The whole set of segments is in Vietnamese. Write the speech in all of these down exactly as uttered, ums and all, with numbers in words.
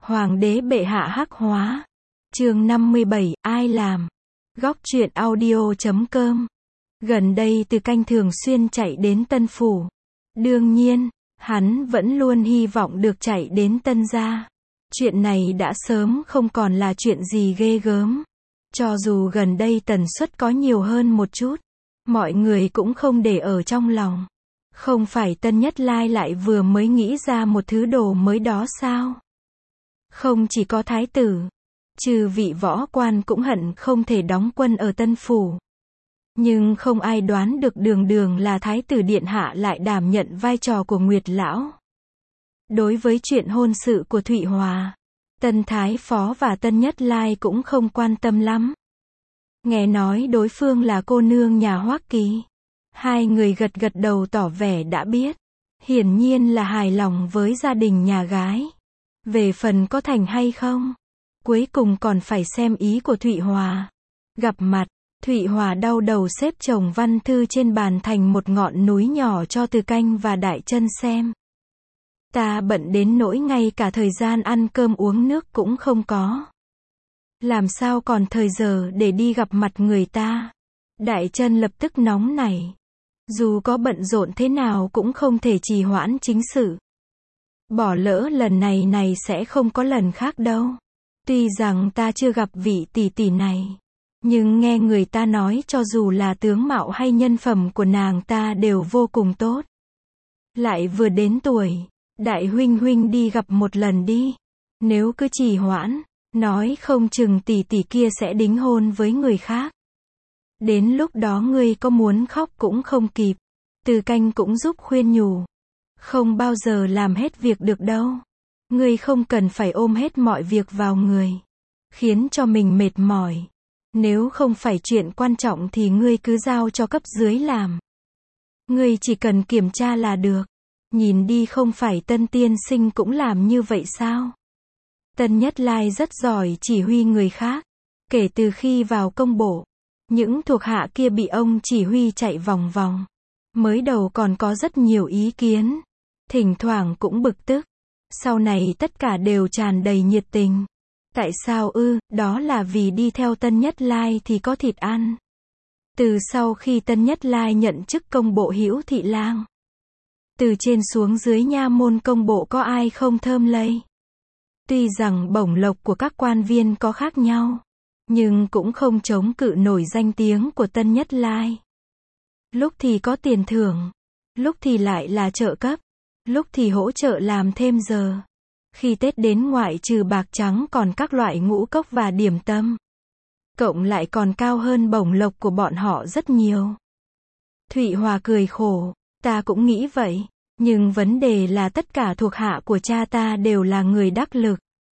Hoàng đế bệ hạ hắc hóa. Chương năm mươi bảy, ai làm? Góc truyện audio chấm com. Gần đây Từ Canh thường xuyên chạy đến Tân Phủ. Đương nhiên, hắn vẫn luôn hy vọng được chạy đến Tân gia. Chuyện này đã sớm không còn là chuyện gì ghê gớm. Cho dù gần đây tần suất có nhiều hơn một chút, mọi người cũng không để ở trong lòng. Không phải Tân Nhất Lai lại vừa mới nghĩ ra một thứ đồ mới đó sao? Không chỉ có thái tử, trừ vị võ quan cũng hận không thể đóng quân ở Tân Phủ. Nhưng không ai đoán được đường đường là thái tử điện hạ lại đảm nhận vai trò của Nguyệt lão. Đối với chuyện hôn sự của Thụy Hòa, Tân Thái Phó và Tân Nhất Lai cũng không quan tâm lắm. Nghe nói đối phương là cô nương nhà Hoắc Kỳ. Hai người gật gật đầu tỏ vẻ đã biết. Hiển nhiên là hài lòng với gia đình nhà gái. Về phần có thành hay không, cuối cùng còn phải xem ý của Thụy Hòa. Gặp mặt, Thụy Hòa đau đầu xếp chồng văn thư trên bàn thành một ngọn núi nhỏ cho Từ Canh và Đại Chân xem. Ta bận đến nỗi ngay cả thời gian ăn cơm uống nước cũng không có. Làm sao còn thời giờ để đi gặp mặt người ta? Đại Chân lập tức nóng nảy. Dù có bận rộn thế nào cũng không thể trì hoãn chính sự. Bỏ lỡ lần này này sẽ không có lần khác đâu. Tuy rằng ta chưa gặp vị tỷ tỷ này, nhưng nghe người ta nói cho dù là tướng mạo hay nhân phẩm của nàng ta đều vô cùng tốt. Lại vừa đến tuổi, đại huynh huynh đi gặp một lần đi. Nếu cứ trì hoãn, nói không chừng tỷ tỷ kia sẽ đính hôn với người khác. Đến lúc đó ngươi có muốn khóc cũng không kịp. Từ Canh cũng giúp khuyên nhủ. Không bao giờ làm hết việc được đâu. Ngươi không cần phải ôm hết mọi việc vào người, khiến cho mình mệt mỏi. Nếu không phải chuyện quan trọng thì ngươi cứ giao cho cấp dưới làm. Ngươi chỉ cần kiểm tra là được. Nhìn đi không phải Tân tiên sinh cũng làm như vậy sao? Tân Nhất Lai rất giỏi chỉ huy người khác. Kể từ khi vào công bộ, những thuộc hạ kia bị ông chỉ huy chạy vòng vòng. Mới đầu còn có rất nhiều ý kiến, thỉnh thoảng cũng bực tức. Sau này tất cả đều tràn đầy nhiệt tình. Tại sao ư? Đó là vì đi theo Tân Nhất Lai thì có thịt ăn. Từ sau khi Tân Nhất Lai nhận chức công bộ hữu thị lang, từ trên xuống dưới nha môn công bộ có ai không thơm lây. Tuy rằng bổng lộc của các quan viên có khác nhau, nhưng cũng không chống cự nổi danh tiếng của Tân Nhất Lai. Lúc thì có tiền thưởng, lúc thì lại là trợ cấp, lúc thì hỗ trợ làm thêm giờ. Khi Tết đến ngoại trừ bạc trắng còn các loại ngũ cốc và điểm tâm. Cộng lại còn cao hơn bổng lộc của bọn họ rất nhiều. Thụy Hòa cười khổ, ta cũng nghĩ vậy. Nhưng vấn đề là tất cả thuộc hạ của cha ta đều là người đắc lực.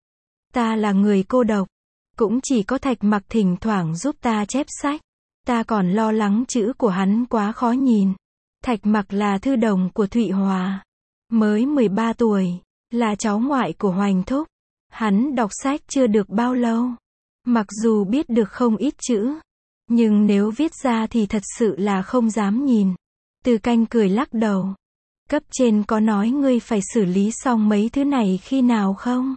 Ta là người cô độc. Cũng chỉ có Thạch Mặc thỉnh thoảng giúp ta chép sách. Ta còn lo lắng chữ của hắn quá khó nhìn. Thạch Mặc là thư đồng của Thụy Hòa. Mới mười ba tuổi. Là cháu ngoại của Hoành Thúc. Hắn đọc sách chưa được bao lâu. Mặc dù biết được không ít chữ, nhưng nếu viết ra thì thật sự là không dám nhìn. Từ Canh cười lắc đầu. Cấp trên có nói ngươi phải xử lý xong mấy thứ này khi nào không?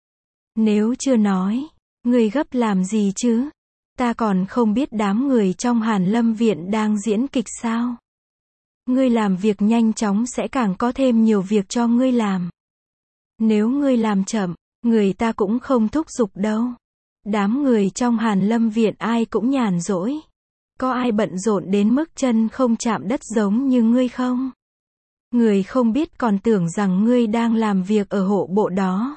Nếu chưa nói, ngươi gấp làm gì chứ? Ta còn không biết đám người trong Hàn Lâm Viện đang diễn kịch sao? Ngươi làm việc nhanh chóng sẽ càng có thêm nhiều việc cho ngươi làm. Nếu ngươi làm chậm, người ta cũng không thúc giục đâu. Đám người trong Hàn Lâm Viện ai cũng nhàn rỗi. Có ai bận rộn đến mức chân không chạm đất giống như ngươi không? Người không biết còn tưởng rằng ngươi đang làm việc ở hộ bộ đó.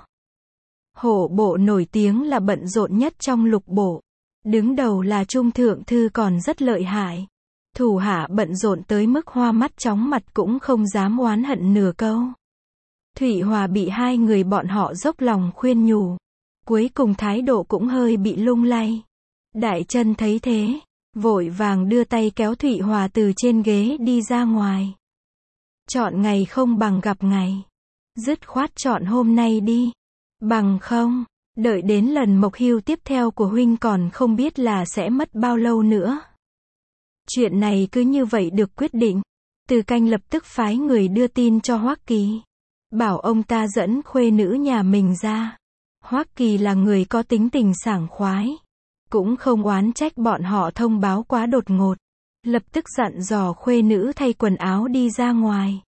Hộ bộ nổi tiếng là bận rộn nhất trong lục bộ. Đứng đầu là Trung Thượng Thư còn rất lợi hại. Thủ hạ bận rộn tới mức hoa mắt chóng mặt cũng không dám oán hận nửa câu. Thụy Hòa bị hai người bọn họ dốc lòng khuyên nhủ. Cuối cùng thái độ cũng hơi bị lung lay. Đại Chân thấy thế, vội vàng đưa tay kéo Thụy Hòa từ trên ghế đi ra ngoài. Chọn ngày không bằng gặp ngày. Dứt khoát chọn hôm nay đi. Bằng không, đợi đến lần mộc hưu tiếp theo của huynh còn không biết là sẽ mất bao lâu nữa. Chuyện này cứ như vậy được quyết định. Từ Canh lập tức phái người đưa tin cho Hoắc Kỳ. Bảo ông ta dẫn khuê nữ nhà mình ra. Hoắc Kỳ là người có tính tình sảng khoái, cũng không oán trách bọn họ thông báo quá đột ngột, lập tức dặn dò khuê nữ thay quần áo đi ra ngoài.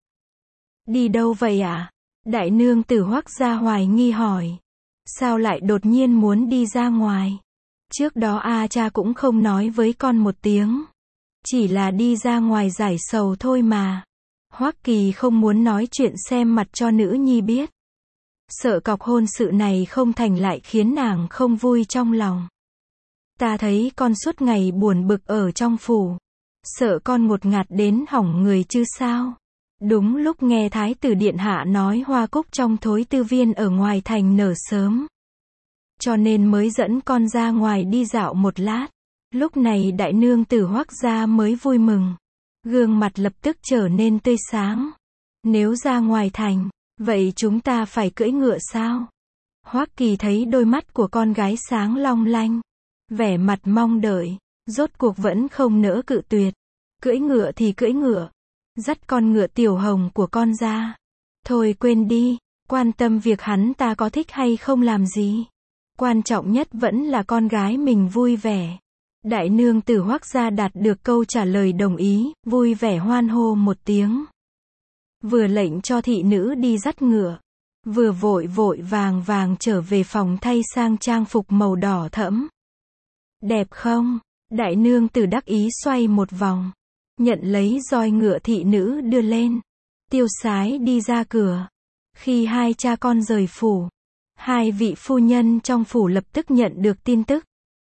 Đi đâu vậy ạ? À? Đại nương tử Hoắc gia hoài nghi hỏi. Sao lại đột nhiên muốn đi ra ngoài? Trước đó A cha cũng không nói với con một tiếng. Chỉ là đi ra ngoài giải sầu thôi mà. Hoắc Kỳ không muốn nói chuyện xem mặt cho nữ nhi biết. Sợ cọc hôn sự này không thành lại khiến nàng không vui trong lòng. Ta thấy con suốt ngày buồn bực ở trong phủ. Sợ con ngột ngạt đến hỏng người chứ sao? Đúng lúc nghe Thái tử Điện Hạ nói hoa cúc trong thối tư viên ở ngoài thành nở sớm. Cho nên mới dẫn con ra ngoài đi dạo một lát. Lúc này đại nương tử Hoắc gia mới vui mừng. Gương mặt lập tức trở nên tươi sáng. Nếu ra ngoài thành, vậy chúng ta phải cưỡi ngựa sao? Hoắc Kỳ thấy đôi mắt của con gái sáng long lanh. Vẻ mặt mong đợi, rốt cuộc vẫn không nỡ cự tuyệt. Cưỡi ngựa thì cưỡi ngựa. Dắt con ngựa tiểu hồng của con ra. Thôi quên đi, quan tâm việc hắn ta có thích hay không làm gì. Quan trọng nhất vẫn là con gái mình vui vẻ. Đại nương tử Hoắc gia đạt được câu trả lời đồng ý, vui vẻ hoan hô một tiếng. Vừa lệnh cho thị nữ đi dắt ngựa, vừa vội vội vàng vàng trở về phòng thay sang trang phục màu đỏ thẫm. Đẹp không? Đại nương tử đắc ý xoay một vòng, nhận lấy roi ngựa thị nữ đưa lên, tiêu sái đi ra cửa. Khi hai cha con rời phủ, hai vị phu nhân trong phủ lập tức nhận được tin tức.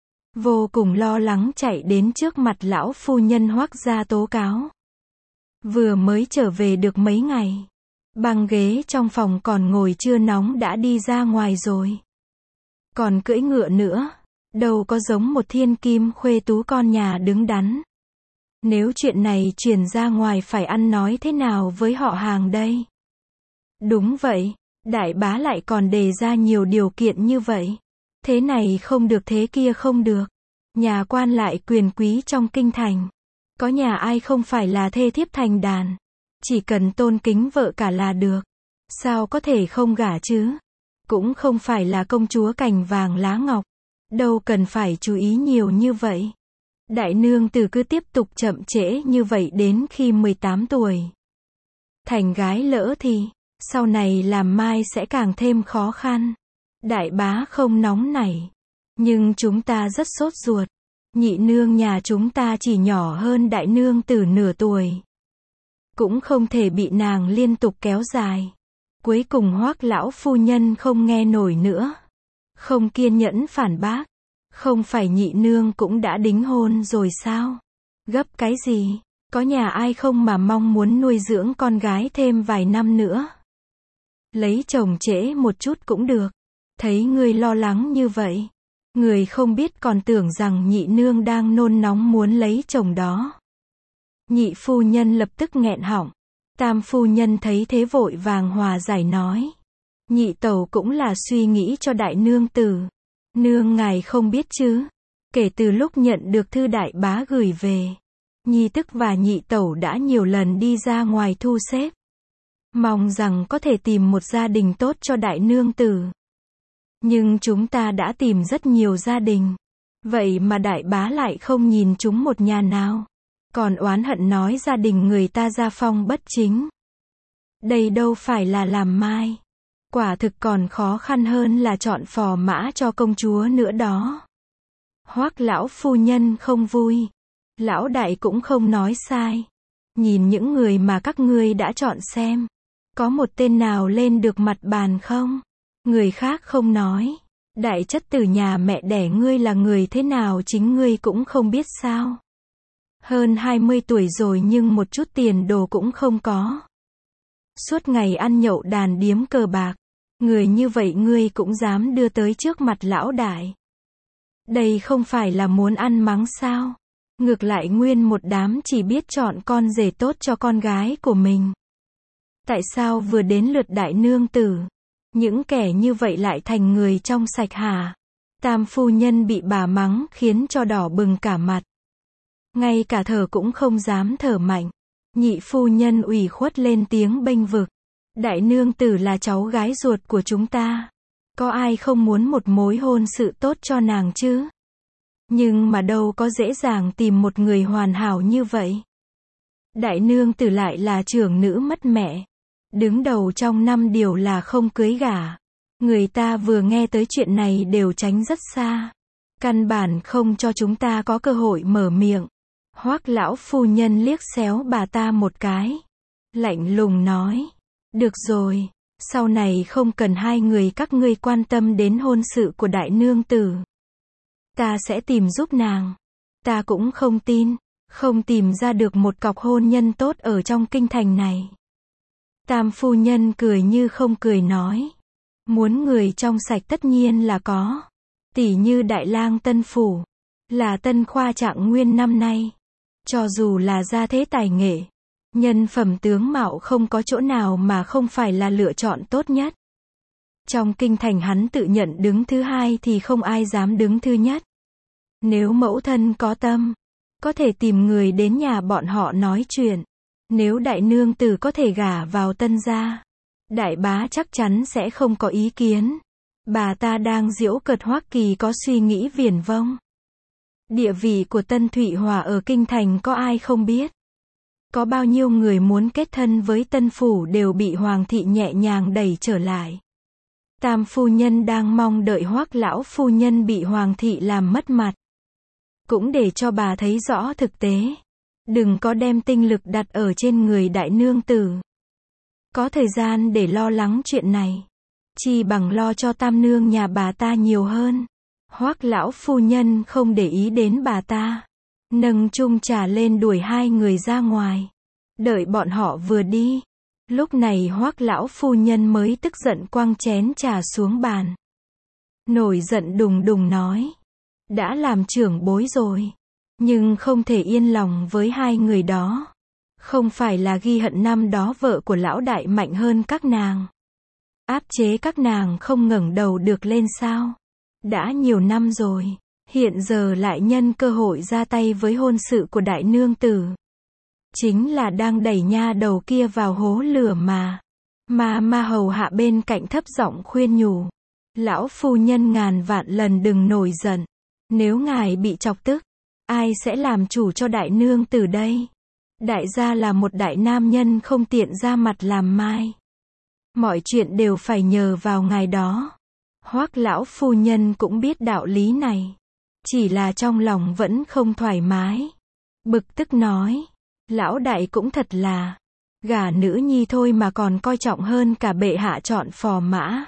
Vô cùng lo lắng chạy đến trước mặt lão phu nhân Hoắc gia tố cáo. Vừa mới trở về được mấy ngày, băng ghế trong phòng còn ngồi chưa nóng đã đi ra ngoài rồi. Còn cưỡi ngựa nữa, đâu có giống một thiên kim khuê tú con nhà đứng đắn. Nếu chuyện này truyền ra ngoài phải ăn nói thế nào với họ hàng đây? Đúng vậy, đại bá lại còn đề ra nhiều điều kiện như vậy. Thế này không được thế kia không được. Nhà quan lại quyền quý trong kinh thành. Có nhà ai không phải là thê thiếp thành đàn. Chỉ cần tôn kính vợ cả là được. Sao có thể không gả chứ? Cũng không phải là công chúa cành vàng lá ngọc. Đâu cần phải chú ý nhiều như vậy. Đại nương tử cứ tiếp tục chậm trễ như vậy đến khi mười tám tuổi. Thành gái lỡ thì, sau này làm mai sẽ càng thêm khó khăn. Đại bá không nóng nảy. Nhưng chúng ta rất sốt ruột. Nhị nương nhà chúng ta chỉ nhỏ hơn đại nương tử nửa tuổi. Cũng không thể bị nàng liên tục kéo dài. Cuối cùng Hoắc lão phu nhân không nghe nổi nữa. Không kiên nhẫn phản bác. Không phải nhị nương cũng đã đính hôn rồi sao? Gấp cái gì? Có nhà ai không mà mong muốn nuôi dưỡng con gái thêm vài năm nữa. Lấy chồng trễ một chút cũng được. Thấy ngươi lo lắng như vậy. Người không biết còn tưởng rằng nhị nương đang nôn nóng muốn lấy chồng đó. Nhị phu nhân lập tức nghẹn họng. Tam phu nhân thấy thế vội vàng hòa giải nói. Nhị tẩu cũng là suy nghĩ cho đại nương tử. Nương ngài không biết chứ. Kể từ lúc nhận được thư đại bá gửi về. Nhi tức và nhị tẩu đã nhiều lần đi ra ngoài thu xếp. Mong rằng có thể tìm một gia đình tốt cho đại nương tử. Nhưng chúng ta đã tìm rất nhiều gia đình. Vậy mà đại bá lại không nhìn chúng một nhà nào. Còn oán hận nói gia đình người ta gia phong bất chính. Đây đâu phải là làm mai. Quả thực còn khó khăn hơn là chọn phò mã cho công chúa nữa đó. Hoắc lão phu nhân không vui. Lão đại cũng không nói sai. Nhìn những người mà các ngươi đã chọn xem. Có một tên nào lên được mặt bàn không? Người khác không nói. Đại chất tử nhà mẹ đẻ ngươi là người thế nào chính ngươi cũng không biết sao. Hơn hai mươi tuổi rồi nhưng một chút tiền đồ cũng không có. Suốt ngày ăn nhậu đàn điếm cờ bạc. Người như vậy ngươi cũng dám đưa tới trước mặt lão đại. Đây không phải là muốn ăn mắng sao? Ngược lại nguyên một đám chỉ biết chọn con rể tốt cho con gái của mình. Tại sao vừa đến lượt đại nương tử? Những kẻ như vậy lại thành người trong sạch hả? Tam phu nhân bị bà mắng khiến cho đỏ bừng cả mặt. Ngay cả thở cũng không dám thở mạnh. Nhị phu nhân ủy khuất lên tiếng bênh vực. Đại nương tử là cháu gái ruột của chúng ta. Có ai không muốn một mối hôn sự tốt cho nàng chứ? Nhưng mà đâu có dễ dàng tìm một người hoàn hảo như vậy. Đại nương tử lại là trưởng nữ mất mẹ. Đứng đầu trong năm điều là không cưới gả. Người ta vừa nghe tới chuyện này đều tránh rất xa. Căn bản không cho chúng ta có cơ hội mở miệng. Hoắc lão phu nhân liếc xéo bà ta một cái. Lạnh lùng nói. Được rồi, sau này không cần hai người các ngươi quan tâm đến hôn sự của đại nương tử. Ta sẽ tìm giúp nàng. Ta cũng không tin, không tìm ra được một cọc hôn nhân tốt ở trong kinh thành này. Tam phu nhân cười như không cười nói. Muốn người trong sạch tất nhiên là có. Tỷ như đại lang Tân Phủ, là Tân Khoa Trạng Nguyên năm nay. Cho dù là gia thế tài nghệ, nhân phẩm tướng mạo không có chỗ nào mà không phải là lựa chọn tốt nhất. Trong kinh thành hắn tự nhận đứng thứ hai thì không ai dám đứng thứ nhất. Nếu mẫu thân có tâm, có thể tìm người đến nhà bọn họ nói chuyện. Nếu đại nương tử có thể gả vào Tân gia, đại bá chắc chắn sẽ không có ý kiến. Bà ta đang giễu cợt Hoắc Kỳ có suy nghĩ viển vông. Địa vị của Tân Thụy Hòa ở kinh thành có ai không biết. Có bao nhiêu người muốn kết thân với Tân Phủ đều bị Hoàng thị nhẹ nhàng đẩy trở lại. Tam phu nhân đang mong đợi Hoắc lão phu nhân bị Hoàng thị làm mất mặt. Cũng để cho bà thấy rõ thực tế. Đừng có đem tinh lực đặt ở trên người đại nương tử. Có thời gian để lo lắng chuyện này. Chi bằng lo cho tam nương nhà bà ta nhiều hơn. Hoắc lão phu nhân không để ý đến bà ta. Nâng chung trà lên đuổi hai người ra ngoài. Đợi bọn họ vừa đi. Lúc này Hoắc lão phu nhân mới tức giận quăng chén trà xuống bàn. Nổi giận đùng đùng nói. Đã làm trưởng bối rồi. Nhưng không thể yên lòng với hai người đó. Không phải là ghi hận năm đó vợ của lão đại mạnh hơn các nàng. Áp chế các nàng không ngẩng đầu được lên sao? Đã nhiều năm rồi. Hiện giờ lại nhân cơ hội ra tay với hôn sự của đại nương tử. Chính là đang đẩy nha đầu kia vào hố lửa mà. Mà ma hầu hạ bên cạnh thấp giọng khuyên nhủ. Lão phu nhân ngàn vạn lần đừng nổi giận. Nếu ngài bị chọc tức, ai sẽ làm chủ cho đại nương tử đây? Đại gia là một đại nam nhân không tiện ra mặt làm mai. Mọi chuyện đều phải nhờ vào ngài đó. Hoắc lão phu nhân cũng biết đạo lý này. Chỉ là trong lòng vẫn không thoải mái. Bực tức nói. Lão đại cũng thật là. Gả nữ nhi thôi mà còn coi trọng hơn cả bệ hạ chọn phò mã.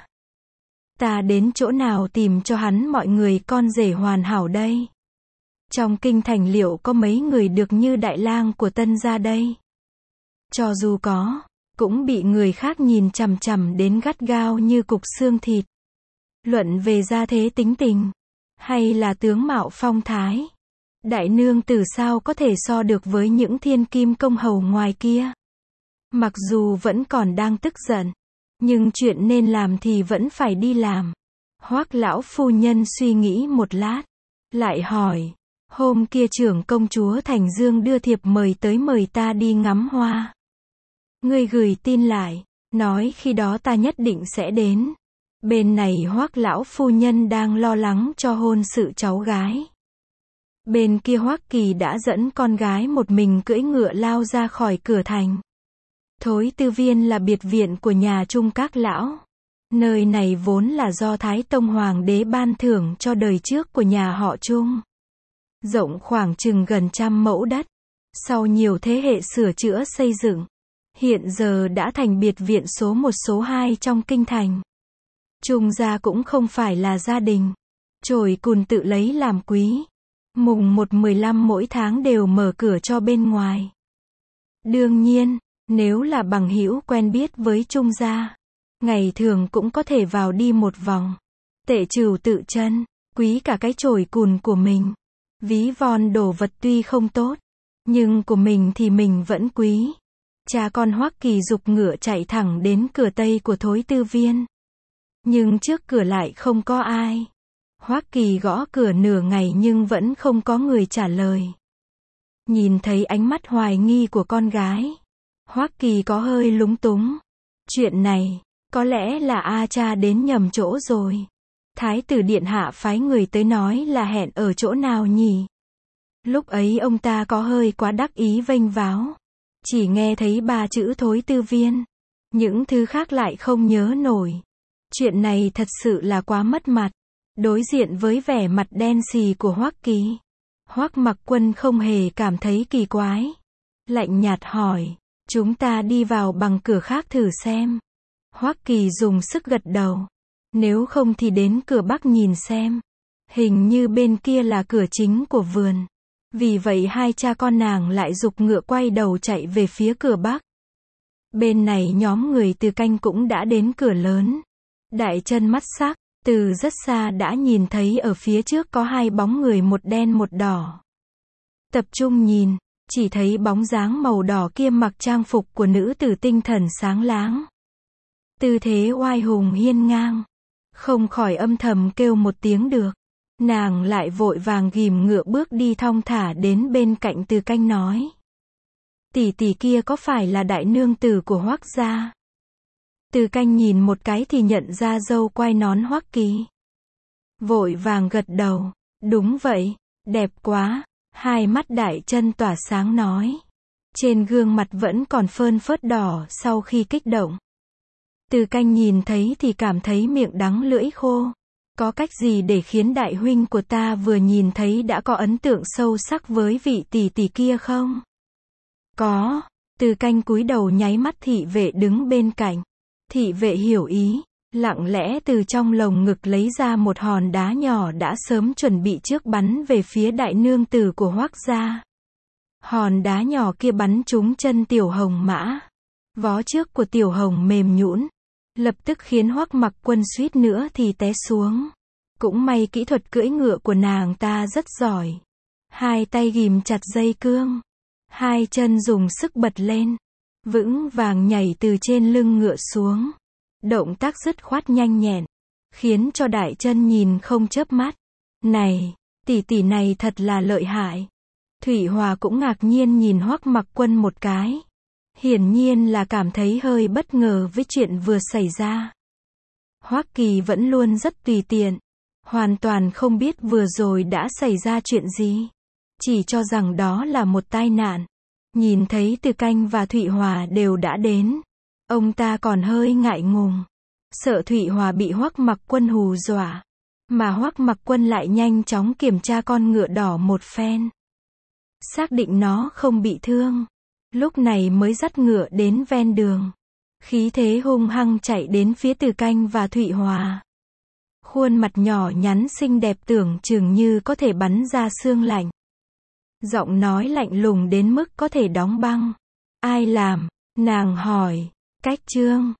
Ta đến chỗ nào tìm cho hắn mọi người con rể hoàn hảo đây? Trong kinh thành liệu có mấy người được như đại lang của Tân gia đây? Cho dù có, cũng bị người khác nhìn chằm chằm đến gắt gao như cục xương thịt. Luận về gia thế tính tình, hay là tướng mạo phong thái, đại nương tử sao có thể so được với những thiên kim công hầu ngoài kia. Mặc dù vẫn còn đang tức giận, nhưng chuyện nên làm thì vẫn phải đi làm. Hoắc lão phu nhân suy nghĩ một lát, lại hỏi, hôm kia trưởng công chúa Thành Dương đưa thiệp mời tới mời ta đi ngắm hoa. Ngươi gửi tin lại, nói khi đó ta nhất định sẽ đến. Bên này Hoắc lão phu nhân đang lo lắng cho hôn sự cháu gái. Bên kia Hoắc Kỳ đã dẫn con gái một mình cưỡi ngựa lao ra khỏi cửa thành. Thối Tư Viên là biệt viện của nhà Trung các lão. Nơi này vốn là do Thái Tông Hoàng đế ban thưởng cho đời trước của nhà họ Trung. Rộng khoảng chừng gần trăm mẫu đất. Sau nhiều thế hệ sửa chữa xây dựng, hiện giờ đã thành biệt viện số một số hai trong kinh thành. Trung gia cũng không phải là gia đình. Chổi cùn tự lấy làm quý. Mùng một mười lăm mỗi tháng đều mở cửa cho bên ngoài. Đương nhiên, nếu là bằng hữu quen biết với Trung gia, ngày thường cũng có thể vào đi một vòng. Tệ trừu tự chân, quý cả cái chổi cùn của mình. Ví von đồ vật tuy không tốt, nhưng của mình thì mình vẫn quý. Cha con Hoắc Kỳ giục ngựa chạy thẳng đến cửa tây của Thối Tư Viên. Nhưng trước cửa lại không có ai. Hoắc Kỳ gõ cửa nửa ngày nhưng vẫn không có người trả lời. Nhìn thấy ánh mắt hoài nghi của con gái, Hoắc Kỳ có hơi lúng túng. Chuyện này, Có lẽ là A Cha đến nhầm chỗ rồi. Thái tử điện hạ phái người tới nói là hẹn ở chỗ nào nhỉ? Lúc ấy ông ta có hơi quá đắc ý vênh váo. Chỉ nghe thấy ba chữ Thối Tư Viên. Những thứ khác lại không nhớ nổi. Chuyện này thật sự là quá mất mặt. Đối diện với vẻ mặt đen xì của Hoắc Kỳ, Hoắc Mặc Quân không hề cảm thấy kỳ quái. Lạnh nhạt hỏi, chúng ta đi vào bằng cửa khác thử xem. Hoắc Kỳ dùng sức gật đầu. Nếu không thì đến cửa bắc nhìn xem. Hình như bên kia là cửa chính của vườn. Vì vậy hai cha con nàng lại giục ngựa quay đầu chạy về phía cửa bắc. Bên này nhóm người Từ Canh cũng đã đến cửa lớn. Đại Chân mắt sắc, từ rất xa đã nhìn thấy ở phía trước có hai bóng người, một đen một đỏ. Tập trung nhìn, chỉ thấy bóng dáng màu đỏ kia mặc trang phục của nữ tử tinh thần sáng láng. Tư thế oai hùng hiên ngang. Không khỏi âm thầm kêu một tiếng được. Nàng lại vội vàng ghìm ngựa bước đi thong thả đến bên cạnh Từ Canh nói. Tỷ tỷ kia có phải là đại nương tử của Hoắc gia? Từ Canh nhìn một cái thì nhận ra dâu quai nón Hoắc Kỳ. Vội vàng gật đầu. Đúng vậy, đẹp quá. Hai mắt Đại Chân tỏa sáng nói. Trên gương mặt vẫn còn phơn phớt đỏ sau khi kích động. Từ Canh nhìn thấy thì cảm thấy miệng đắng lưỡi khô. Có cách gì để khiến đại huynh của ta vừa nhìn thấy đã có ấn tượng sâu sắc với vị tỷ tỷ kia không? Có. Từ Canh cúi đầu nháy mắt thị vệ đứng bên cạnh. Thị vệ hiểu ý, lặng lẽ từ trong lồng ngực lấy ra một hòn đá nhỏ đã sớm chuẩn bị trước bắn về phía đại nương tử của Hoắc gia. Hòn đá nhỏ kia bắn trúng chân Tiểu Hồng Mã. Vó trước của Tiểu Hồng mềm nhũn, lập tức khiến Hoắc Mặc Quân suýt nữa thì té xuống. Cũng may kỹ thuật cưỡi ngựa của nàng ta rất giỏi. Hai tay ghìm chặt dây cương, hai chân dùng sức bật lên, vững vàng nhảy từ trên lưng ngựa xuống. Động tác dứt khoát nhanh nhẹn, khiến cho Đại Chân nhìn không chớp mắt. Này, tỷ tỷ này thật là lợi hại. Thủy Hòa cũng ngạc nhiên nhìn Hoắc Mặc Quân một cái. Hiển nhiên là cảm thấy hơi bất ngờ với chuyện vừa xảy ra. Hoắc Kỳ vẫn luôn rất tùy tiện, hoàn toàn không biết vừa rồi đã xảy ra chuyện gì. Chỉ cho rằng đó là một tai nạn. Nhìn thấy Từ Canh và Thủy Hòa đều đã đến, ông ta còn hơi ngại ngùng, sợ Thủy Hòa bị Hoắc Mặc Quân hù dọa. Mà Hoắc Mặc Quân lại nhanh chóng kiểm tra con ngựa đỏ một phen, xác định nó không bị thương. Lúc này mới dắt ngựa đến ven đường, khí thế hung hăng chạy đến phía Từ Canh và Thủy Hòa. Khuôn mặt nhỏ nhắn xinh đẹp tưởng chừng như có thể bắn ra xương lạnh. Giọng nói lạnh lùng đến mức có thể đóng băng. Ai làm? Nàng hỏi. Cách Trương.